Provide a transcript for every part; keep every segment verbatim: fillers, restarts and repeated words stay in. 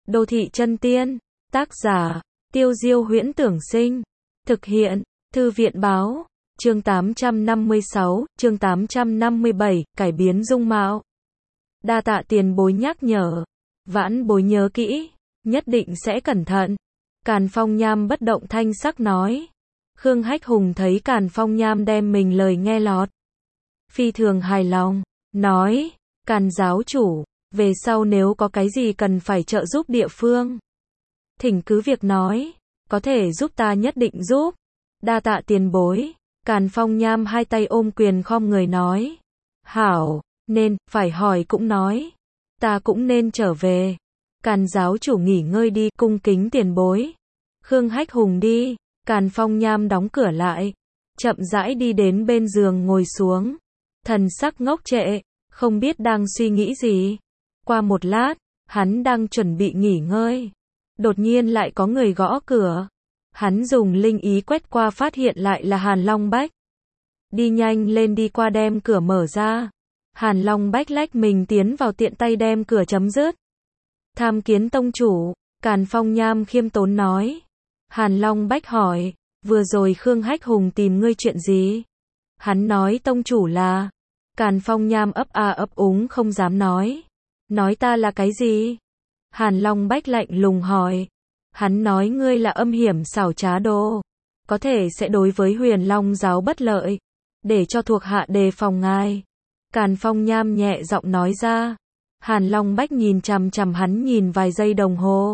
Đô thị chân tiên, tác giả, Tiêu Diêu Huyễn Tưởng Sinh, thực hiện, Thư viện Báo, chương tám trăm năm mươi sáu, chương tám trăm năm mươi bảy, cải biến dung mạo. Đa tạ tiền bối nhắc nhở, vãn bối nhớ kỹ, nhất định sẽ cẩn thận. Càn Phong Nham bất động thanh sắc nói. Khương Hách Hùng thấy Càn Phong Nham đem mình lời nghe lọt, phi thường hài lòng, nói, Càn giáo chủ, về sau nếu có cái gì cần phải trợ giúp địa phương, thỉnh cứ việc nói, có thể giúp ta nhất định giúp. Đa tạ tiền bối. Càn Phong Nham hai tay ôm quyền khom người nói. Hảo, nên, phải hỏi cũng nói. Ta cũng nên trở về. Càn giáo chủ nghỉ ngơi đi, cung kính tiền bối. Khương Hách Hùng đi. Càn Phong Nham đóng cửa lại, chậm rãi đi đến bên giường ngồi xuống. Thần sắc ngốc trệ, không biết đang suy nghĩ gì. Qua một lát, hắn đang chuẩn bị nghỉ ngơi. Đột nhiên lại có người gõ cửa. Hắn dùng linh ý quét qua phát hiện lại là Hàn Long Bách. Đi nhanh lên đi qua đem cửa mở ra. Hàn Long Bách lách mình tiến vào tiện tay đem cửa chấm dứt. Tham kiến tông chủ, Càn Phong Nham khiêm tốn nói. Hàn Long Bách hỏi, vừa rồi Khương Hách Hùng tìm ngươi chuyện gì? Hắn nói tông chủ là. Càn Phong Nham ấp a ấp úng không dám nói. Nói ta là cái gì? Hàn Long Bách lạnh lùng hỏi. Hắn nói ngươi là âm hiểm xảo trá đồ, có thể sẽ đối với Huyền Long giáo bất lợi, để cho thuộc hạ đề phòng ngài. Càn Phong Nham nhẹ giọng nói ra. Hàn Long Bách nhìn chằm chằm hắn nhìn vài giây đồng hồ.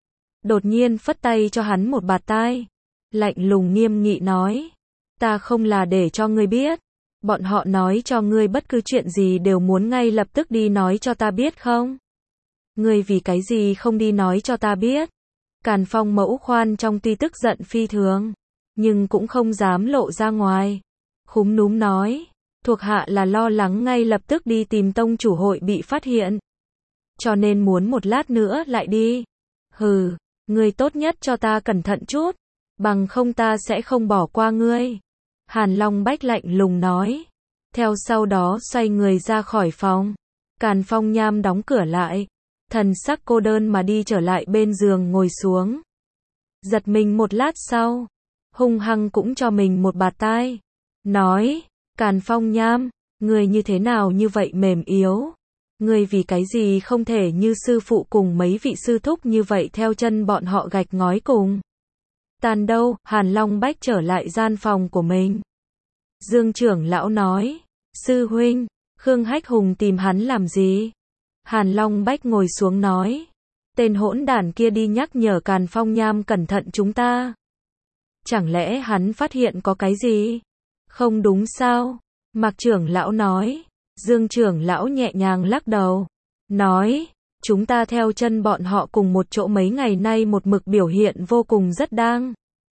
Đột nhiên phất tay cho hắn một bạt tai. Lạnh lùng nghiêm nghị nói. Ta không là để cho ngươi biết. Bọn họ nói cho ngươi bất cứ chuyện gì đều muốn ngay lập tức đi nói cho ta biết không? Ngươi vì cái gì không đi nói cho ta biết? Càn Phong Mẫu khoan trong tuy tức giận phi thường, nhưng cũng không dám lộ ra ngoài. Khúm núm nói, thuộc hạ là lo lắng ngay lập tức đi tìm tông chủ hội bị phát hiện, cho nên muốn một lát nữa lại đi. Hừ, ngươi tốt nhất cho ta cẩn thận chút, bằng không ta sẽ không bỏ qua ngươi. Hàn Long Bách lạnh lùng nói, theo sau đó xoay người ra khỏi phòng. Càn Phong Nham đóng cửa lại, thần sắc cô đơn mà đi trở lại bên giường ngồi xuống. Giật mình một lát sau, hung hăng cũng cho mình một bạt tai. Nói, Càn Phong Nham, người như thế nào như vậy mềm yếu? Người vì cái gì không thể như sư phụ cùng mấy vị sư thúc như vậy theo chân bọn họ gạch ngói cùng? Tàn đâu? Hàn Long Bách trở lại gian phòng của mình. Dương trưởng lão nói, sư huynh, Khương Hách Hùng tìm hắn làm gì? Hàn Long Bách ngồi xuống nói, tên hỗn đản kia đi nhắc nhở Càn Phong Nham cẩn thận chúng ta. Chẳng lẽ hắn phát hiện có cái gì? Không đúng sao? Mạc trưởng lão nói. Dương trưởng lão nhẹ nhàng lắc đầu, nói, chúng ta theo chân bọn họ cùng một chỗ mấy ngày nay một mực biểu hiện vô cùng rất đang.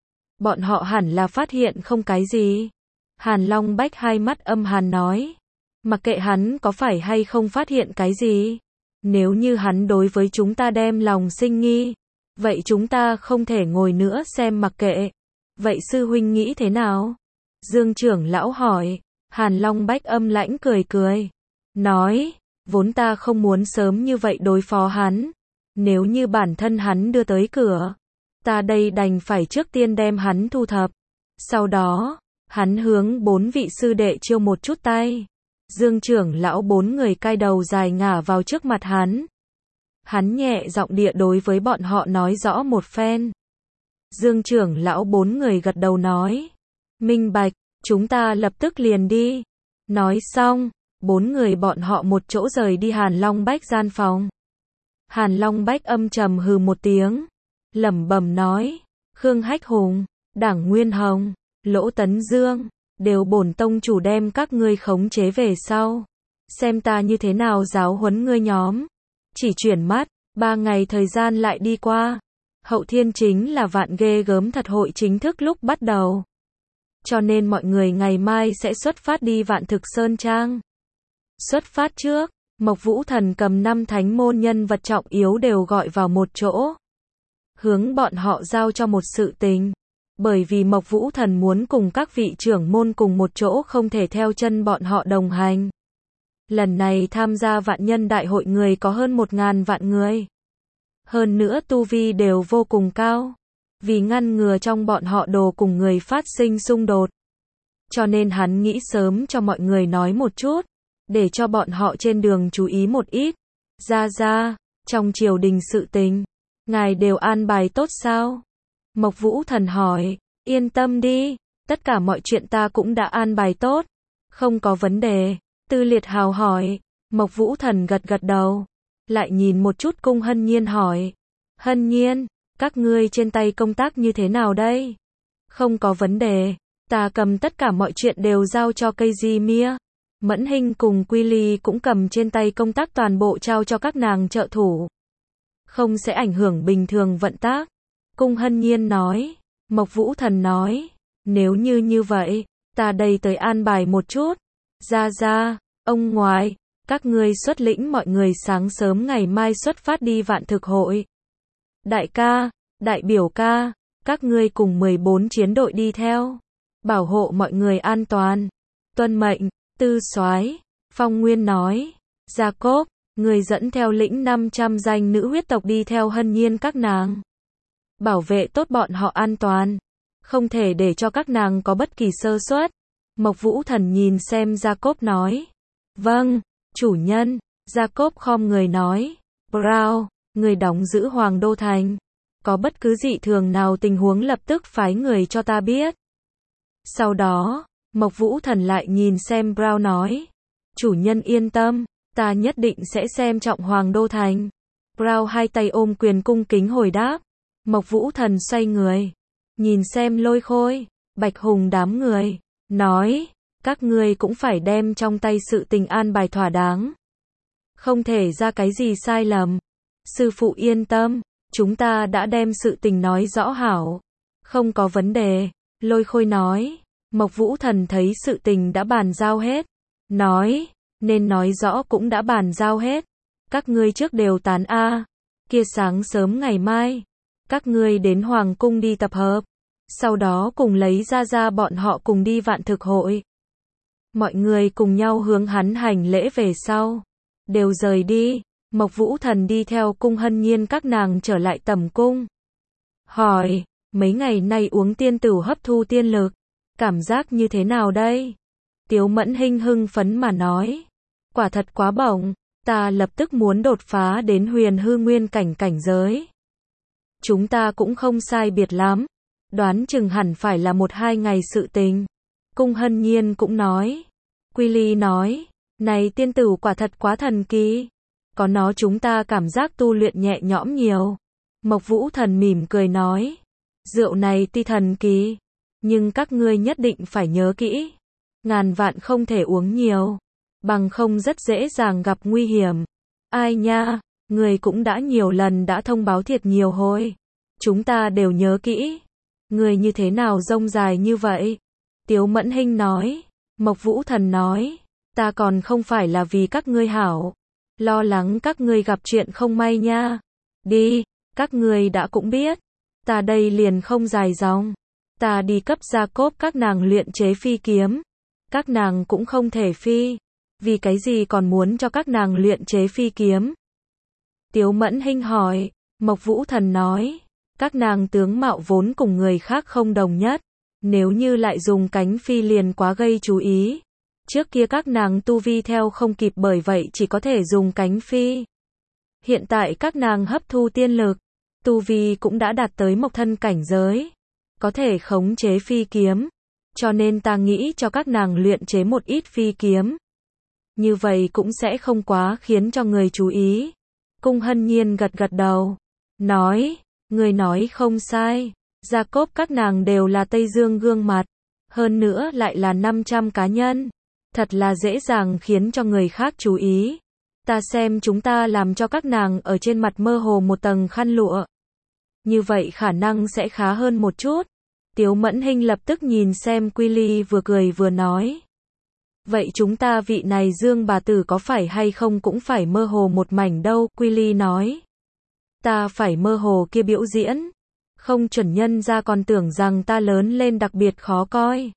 Bọn họ hẳn là phát hiện không cái gì. Hàn Long Bách hai mắt âm hàn nói, mặc kệ hắn có phải hay không phát hiện cái gì, nếu như hắn đối với chúng ta đem lòng sinh nghi, vậy chúng ta không thể ngồi nữa xem mặc kệ. Vậy sư huynh nghĩ thế nào? Dương trưởng lão hỏi. Hàn Long Bách âm lãnh cười cười, nói, vốn ta không muốn sớm như vậy đối phó hắn. Nếu như bản thân hắn đưa tới cửa, ta đây đành phải trước tiên đem hắn thu thập. Sau đó, hắn hướng bốn vị sư đệ chiêu một chút tay. Dương trưởng lão bốn người cai đầu dài ngả vào trước mặt hắn. Hắn nhẹ giọng địa đối với bọn họ nói rõ một phen. Dương trưởng lão bốn người gật đầu nói, minh bạch, chúng ta lập tức liền đi. Nói xong, bốn người bọn họ một chỗ rời đi Hàn Long Bách gian phòng. Hàn Long Bách âm trầm hừ một tiếng, lẩm bẩm nói, Khương Hách Hùng, Đảng Nguyên Hồng, Lỗ Tấn Dương, đều bổn tông chủ đem các ngươi khống chế về sau, xem ta như thế nào giáo huấn ngươi nhóm. Chỉ chuyển mắt, ba ngày thời gian lại đi qua. Hậu thiên chính là vạn ghê gớm thật hội chính thức lúc bắt đầu. Cho nên mọi người ngày mai sẽ xuất phát đi Vạn Thực Sơn Trang. Xuất phát trước, Mộc Vũ Thần cầm năm thánh môn nhân vật trọng yếu đều gọi vào một chỗ, hướng bọn họ giao cho một sự tình. Bởi vì Mộc Vũ Thần muốn cùng các vị trưởng môn cùng một chỗ không thể theo chân bọn họ đồng hành. Lần này tham gia vạn nhân đại hội người có hơn một ngàn vạn người. Hơn nữa tu vi đều vô cùng cao. Vì ngăn ngừa trong bọn họ đồ cùng người phát sinh xung đột. Cho nên hắn nghĩ sớm cho mọi người nói một chút. Để cho bọn họ trên đường chú ý một ít. Ra ra, trong triều đình sự tình. Ngài đều an bài tốt sao? Mộc Vũ Thần hỏi. Yên tâm đi. Tất cả mọi chuyện ta cũng đã an bài tốt. Không có vấn đề. Tư Liệt Hào hỏi. Mộc Vũ Thần gật gật đầu. Lại nhìn một chút Cung Hân Nhiên hỏi. Hân Nhiên, các ngươi trên tay công tác như thế nào đây? Không có vấn đề. Ta cầm tất cả mọi chuyện đều giao cho cây di mia. Mẫn Hinh cùng Quy Ly cũng cầm trên tay công tác toàn bộ trao cho các nàng trợ thủ. Không sẽ ảnh hưởng bình thường vận tác. Cung Hân Nhiên nói. Mộc Vũ Thần nói. Nếu như như vậy, ta đây tới an bài một chút. Ra ra, ông ngoại, các ngươi xuất lĩnh mọi người sáng sớm ngày mai xuất phát đi vạn thực hội. Đại ca, đại biểu ca, các ngươi cùng mười bốn chiến đội đi theo. Bảo hộ mọi người an toàn. Tuân mệnh, Tư Soái. Phong Nguyên nói. Jacob, người dẫn theo lĩnh năm trăm danh nữ huyết tộc đi theo Hân Nhiên các nàng. Bảo vệ tốt bọn họ an toàn. Không thể để cho các nàng có bất kỳ sơ suất. Mộc Vũ Thần nhìn xem Jacob nói. Vâng, chủ nhân. Jacob khom người nói. Brown, người đóng giữ Hoàng Đô Thành. Có bất cứ dị thường nào tình huống lập tức phái người cho ta biết. Sau đó, Mộc Vũ Thần lại nhìn xem Brown nói. Chủ nhân yên tâm, ta nhất định sẽ xem trọng Hoàng Đô Thành. Brown hai tay ôm quyền cung kính hồi đáp. Mộc Vũ Thần xoay người. Nhìn xem Lôi Khôi, Bạch Hùng đám người. Nói, các ngươi cũng phải đem trong tay sự tình an bài thỏa đáng. Không thể ra cái gì sai lầm. Sư phụ yên tâm, chúng ta đã đem sự tình nói rõ hảo. Không có vấn đề, Lôi Khôi nói. Mộc Vũ Thần thấy sự tình đã bàn giao hết. Nói, nên nói rõ cũng đã bàn giao hết. Các ngươi trước đều tán a. Kia sáng sớm ngày mai, các ngươi đến Hoàng Cung đi tập hợp. Sau đó cùng lấy ra ra bọn họ cùng đi vạn thực hội. Mọi người cùng nhau hướng hắn hành lễ về sau. Đều rời đi. Mộc Vũ Thần đi theo Cung Hân Nhiên các nàng trở lại tầm cung. Hỏi, mấy ngày nay uống tiên tửu hấp thu tiên lực. Cảm giác như thế nào đây? Tiếu Mẫn Hinh hưng phấn mà nói. Quả thật quá bổng. Ta lập tức muốn đột phá đến huyền hư nguyên cảnh cảnh giới. Chúng ta cũng không sai biệt lắm. Đoán chừng hẳn phải là một hai ngày sự tình. Cung Hân Nhiên cũng nói. Quy Ly nói. Này tiên tử quả thật quá thần kỳ. Có nó chúng ta cảm giác tu luyện nhẹ nhõm nhiều. Mộc Vũ Thần mỉm cười nói. Rượu này tuy thần kỳ. Nhưng các ngươi nhất định phải nhớ kỹ. Ngàn vạn không thể uống nhiều. Bằng không rất dễ dàng gặp nguy hiểm. Ai nha, người cũng đã nhiều lần đã thông báo thiệt nhiều hồi. Chúng ta đều nhớ kỹ. Người như thế nào rông dài như vậy? Tiếu Mẫn Hinh nói. Mộc Vũ Thần nói. Ta còn không phải là vì các ngươi hảo. Lo lắng các ngươi gặp chuyện không may nha. Đi, các ngươi đã cũng biết. Ta đây liền không dài dòng. Ta đi cấp Jacob các nàng luyện chế phi kiếm. Các nàng cũng không thể phi. Vì cái gì còn muốn cho các nàng luyện chế phi kiếm? Tiếu Mẫn Hinh hỏi. Mộc Vũ Thần nói. Các nàng tướng mạo vốn cùng người khác không đồng nhất. Nếu như lại dùng cánh phi liền quá gây chú ý. Trước kia các nàng tu vi theo không kịp bởi vậy chỉ có thể dùng cánh phi. Hiện tại các nàng hấp thu tiên lực. Tu vi cũng đã đạt tới mộc thân cảnh giới. Có thể khống chế phi kiếm. Cho nên ta nghĩ cho các nàng luyện chế một ít phi kiếm. Như vậy cũng sẽ không quá khiến cho người chú ý. Cung Hân Nhiên gật gật đầu. Nói, người nói không sai. Jacob các nàng đều là Tây Dương gương mặt. Hơn nữa lại là năm trăm cá nhân. Thật là dễ dàng khiến cho người khác chú ý. Ta xem chúng ta làm cho các nàng ở trên mặt mơ hồ một tầng khăn lụa. Như vậy khả năng sẽ khá hơn một chút. Tiếu Mẫn Hinh lập tức nhìn xem Quy Ly vừa cười vừa nói. Vậy chúng ta vị này Dương bà tử có phải hay không cũng phải mơ hồ một mảnh đâu, Quy Ly nói. Ta phải mơ hồ kia biểu diễn. Không chuẩn nhân ra còn tưởng rằng ta lớn lên đặc biệt khó coi.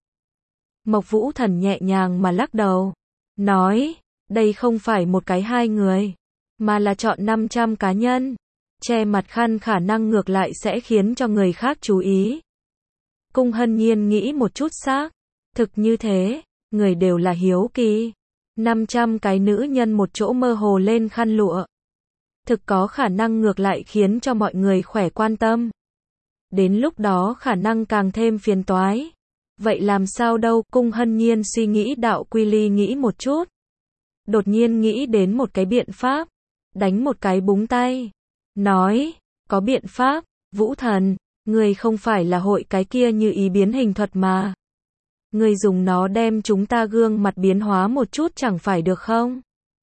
Mộc Vũ Thần nhẹ nhàng mà lắc đầu. Nói, đây không phải một cái hai người. Mà là chọn năm trăm cá nhân. che mặt khăn khả năng ngược lại sẽ khiến cho người khác chú ý. Cung Hân Nhiên nghĩ một chút xác thực như thế, người đều là hiếu kỳ. năm trăm cái nữ nhân một chỗ mơ hồ lên khăn lụa. Thực có khả năng ngược lại khiến cho mọi người khỏe quan tâm. Đến lúc đó khả năng càng thêm phiền toái. Vậy làm sao đâu, Cung Hân Nhiên suy nghĩ đạo Quy Ly nghĩ một chút. Đột nhiên nghĩ đến một cái biện pháp. Đánh một cái búng tay. Nói, có biện pháp, Vũ Thần, người không phải là hội cái kia như ý biến hình thuật mà. Người dùng nó đem chúng ta gương mặt biến hóa một chút chẳng phải được không?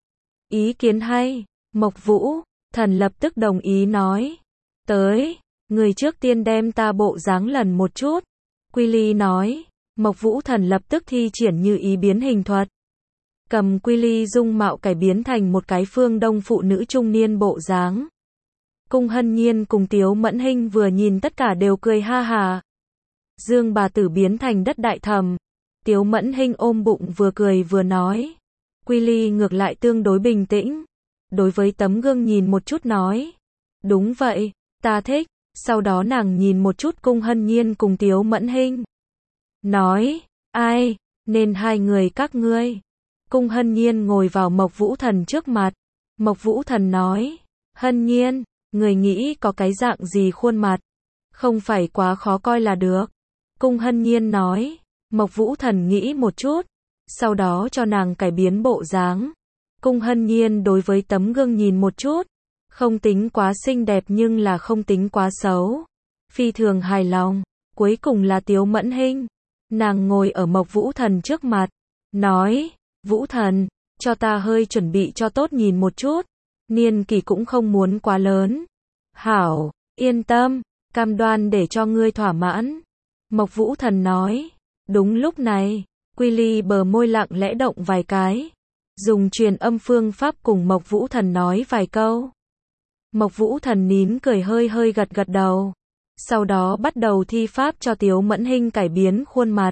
Ý kiến hay, Mộc Vũ Thần lập tức đồng ý nói. Tới, người trước tiên đem ta bộ dáng lần một chút. Quy Ly nói, Mộc Vũ Thần lập tức thi triển như ý biến hình thuật. Cầm Quy Ly dung mạo cải biến thành một cái phương Đông phụ nữ trung niên bộ dáng. Cung Hân Nhiên cùng Tiếu Mẫn Hinh vừa nhìn tất cả đều cười ha hà. Dương bà tử biến thành đất đại thẩm. Tiếu Mẫn Hinh ôm bụng vừa cười vừa nói. Quy Ly ngược lại tương đối bình tĩnh. Đối với tấm gương nhìn một chút nói. Đúng vậy, ta thích. Sau đó nàng nhìn một chút Cung Hân Nhiên cùng Tiếu Mẫn Hinh. Nói, ai, nên hai người các ngươi. Cung Hân Nhiên ngồi vào Mộc Vũ Thần trước mặt. Mộc Vũ Thần nói, Hân Nhiên, người nghĩ có cái dạng gì khuôn mặt? Không phải quá khó coi là được. Cung Hân Nhiên nói, Mộc Vũ Thần nghĩ một chút. Sau đó cho nàng cải biến bộ dáng. Cung Hân Nhiên đối với tấm gương nhìn một chút. Không tính quá xinh đẹp nhưng là không tính quá xấu. Phi thường hài lòng. Cuối cùng là Tiếu Mẫn Hinh. Nàng ngồi ở Mộc Vũ Thần trước mặt. Nói, Vũ Thần, cho ta hơi chuẩn bị cho tốt nhìn một chút. Niên kỷ cũng không muốn quá lớn. Hảo, yên tâm, cam đoan để cho ngươi thỏa mãn. Mộc Vũ Thần nói. Đúng lúc này, Quy Ly bờ môi lặng lẽ động vài cái. Dùng truyền âm phương pháp cùng Mộc Vũ Thần nói vài câu. Mộc Vũ Thần nín cười hơi hơi gật gật đầu. Sau đó bắt đầu thi pháp cho Tiếu Mẫn Hinh cải biến khuôn mặt.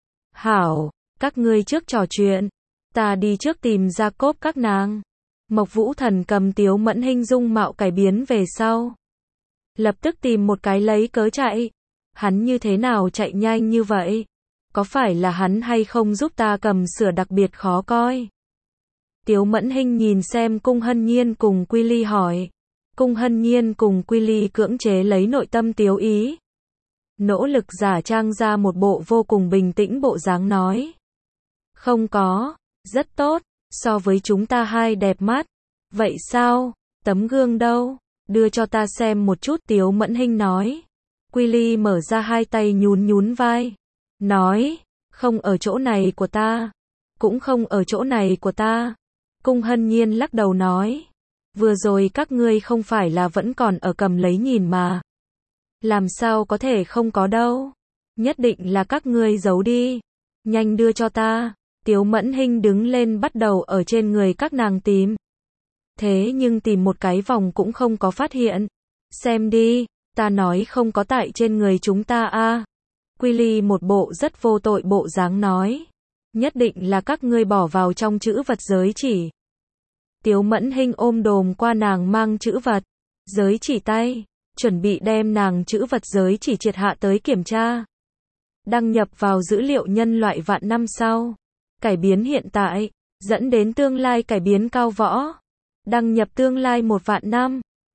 Hảo, các ngươi trước trò chuyện. Ta đi trước tìm ra cốp các nàng. Mộc Vũ Thần cầm Tiếu Mẫn Hinh dung mạo cải biến về sau. Lập tức tìm một cái lấy cớ chạy. Hắn như thế nào chạy nhanh như vậy? Có phải là hắn hay không giúp ta cầm sửa đặc biệt khó coi? Tiếu Mẫn Hinh nhìn xem Cung Hân Nhiên cùng Quy Ly hỏi. Cung Hân Nhiên cùng Quy Ly cưỡng chế lấy nội tâm Tiếu ý. Nỗ lực giả trang ra một bộ vô cùng bình tĩnh bộ dáng nói. Không có, rất tốt, so với chúng ta hai đẹp mắt. Vậy sao, tấm gương đâu? Đưa cho ta xem một chút, Tiếu Mẫn Hinh nói. Quy Ly mở ra hai tay nhún nhún vai. Nói, không ở chỗ này của ta. Cũng không ở chỗ này của ta. Cung Hân Nhiên lắc đầu nói. Vừa rồi các ngươi không phải là vẫn còn ở cầm lấy nhìn mà. Làm sao có thể không có đâu. Nhất định là các ngươi giấu đi. Nhanh đưa cho ta. Tiếu Mẫn Hinh đứng lên bắt đầu ở trên người các nàng tìm. Thế nhưng tìm một cái vòng cũng không có phát hiện. Xem đi, ta nói không có tại trên người chúng ta a. À. Quy Ly một bộ rất vô tội bộ dáng nói. Nhất định là các ngươi bỏ vào trong chữ vật giới chỉ. Tiếu Mẫn Hinh ôm đồm qua nàng mang chữ vật. Giới chỉ tay. Chuẩn bị đem nàng chữ vật giới chỉ triệt hạ tới kiểm tra. Đăng nhập vào dữ liệu nhân loại vạn năm sau. Cải biến hiện tại. Dẫn đến tương lai cải biến cao võ. Đăng nhập tương lai một vạn năm.